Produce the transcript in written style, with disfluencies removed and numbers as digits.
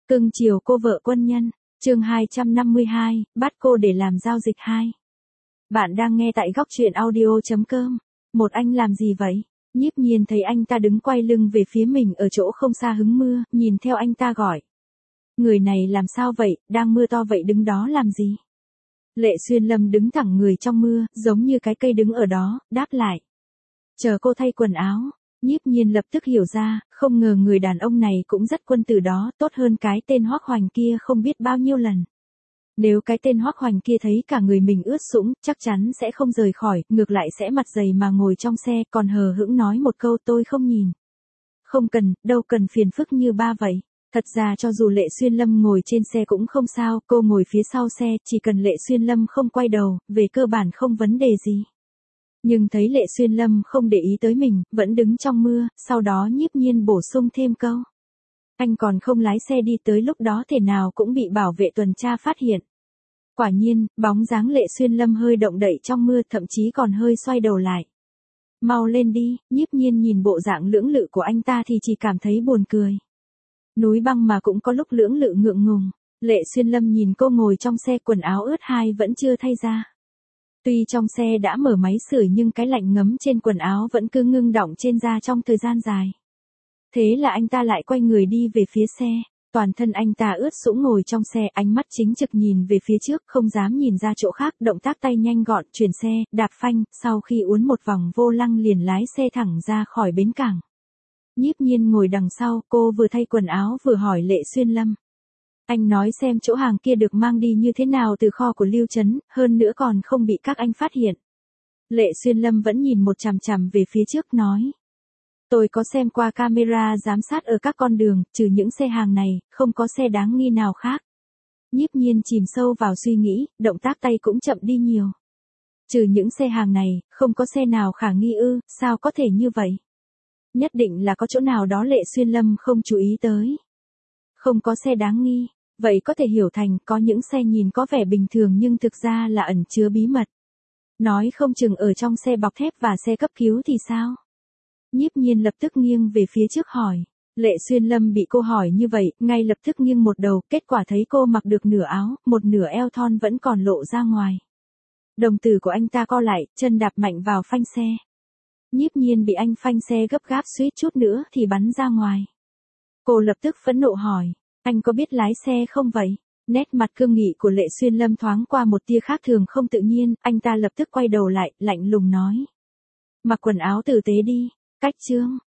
Cưng chiều cô vợ quân nhân, chương 252, bắt cô để làm giao dịch 2. Bạn đang nghe tại góc truyện audio.com. Một anh làm gì vậy? Nhiếp Nhiên thấy anh ta đứng quay lưng về phía mình ở chỗ không xa hứng mưa, nhìn theo anh ta gọi. Người này làm sao vậy, đang mưa to vậy đứng đó làm gì? Lệ Xuyên Lâm đứng thẳng người trong mưa, giống như cái cây đứng ở đó, đáp lại. Chờ cô thay quần áo. Nhiếp Nhiên lập tức hiểu ra, không ngờ người đàn ông này cũng rất quân tử đó, tốt hơn cái tên Hoắc Hoành kia không biết bao nhiêu lần. Nếu cái tên Hoắc Hoành kia thấy cả người mình ướt sũng, chắc chắn sẽ không rời khỏi, ngược lại sẽ mặt dày mà ngồi trong xe, còn hờ hững nói một câu tôi không nhìn. Không cần, đâu cần phiền phức như ba vậy. Thật ra cho dù Lệ Xuyên Lâm ngồi trên xe cũng không sao, cô ngồi phía sau xe, chỉ cần Lệ Xuyên Lâm không quay đầu, về cơ bản không vấn đề gì. Nhưng thấy Lệ Xuyên Lâm không để ý tới mình, vẫn đứng trong mưa, sau đó Nhiếp Nhiên bổ sung thêm câu. Anh còn không lái xe đi tới lúc đó thể nào cũng bị bảo vệ tuần tra phát hiện. Quả nhiên, bóng dáng Lệ Xuyên Lâm hơi động đậy trong mưa, thậm chí còn hơi xoay đầu lại. Mau lên đi, Nhiếp Nhiên nhìn bộ dạng lưỡng lự của anh ta thì chỉ cảm thấy buồn cười. Núi băng mà cũng có lúc lưỡng lự ngượng ngùng. Lệ Xuyên Lâm nhìn cô ngồi trong xe quần áo ướt hai vẫn chưa thay ra. Tuy trong xe đã mở máy sưởi nhưng cái lạnh ngấm trên quần áo vẫn cứ ngưng đọng trên da trong thời gian dài. Thế là anh ta lại quay người đi về phía xe. Toàn thân anh ta ướt sũng ngồi trong xe, ánh mắt chính trực nhìn về phía trước, không dám nhìn ra chỗ khác, động tác tay nhanh gọn, chuyển xe, đạp phanh, sau khi uốn một vòng vô lăng liền lái xe thẳng ra khỏi bến cảng. Nhiếp Nhiên ngồi đằng sau, cô vừa thay quần áo vừa hỏi Lệ Xuyên Lâm. Anh nói xem chỗ hàng kia được mang đi như thế nào từ kho của Lưu Trấn, hơn nữa còn không bị các anh phát hiện. Lệ Xuyên Lâm vẫn nhìn một chằm chằm về phía trước nói. Tôi có xem qua camera giám sát ở các con đường, trừ những xe hàng này, không có xe đáng nghi nào khác. Nhiếp Nhiên chìm sâu vào suy nghĩ, động tác tay cũng chậm đi nhiều. Trừ những xe hàng này, không có xe nào khả nghi ư, sao có thể như vậy? Nhất định là có chỗ nào đó Lệ Xuyên Lâm không chú ý tới. Không có xe đáng nghi, vậy có thể hiểu thành có những xe nhìn có vẻ bình thường nhưng thực ra là ẩn chứa bí mật. Nói không chừng ở trong xe bọc thép và xe cấp cứu thì sao? Nhiếp Nhiên lập tức nghiêng về phía trước hỏi. Lệ Xuyên Lâm bị cô hỏi như vậy, ngay lập tức nghiêng một đầu, kết quả thấy cô mặc được nửa áo, một nửa eo thon vẫn còn lộ ra ngoài. Đồng tử của anh ta co lại, chân đạp mạnh vào phanh xe. Nhiếp Nhiên bị anh phanh xe gấp gáp suýt chút nữa thì bắn ra ngoài. Cô lập tức phẫn nộ hỏi, anh có biết lái xe không vậy? Nét mặt cương nghị của Lệ Xuyên Lâm thoáng qua một tia khác thường không tự nhiên, anh ta lập tức quay đầu lại, lạnh lùng nói. Mặc quần áo tử tế đi, cách chương.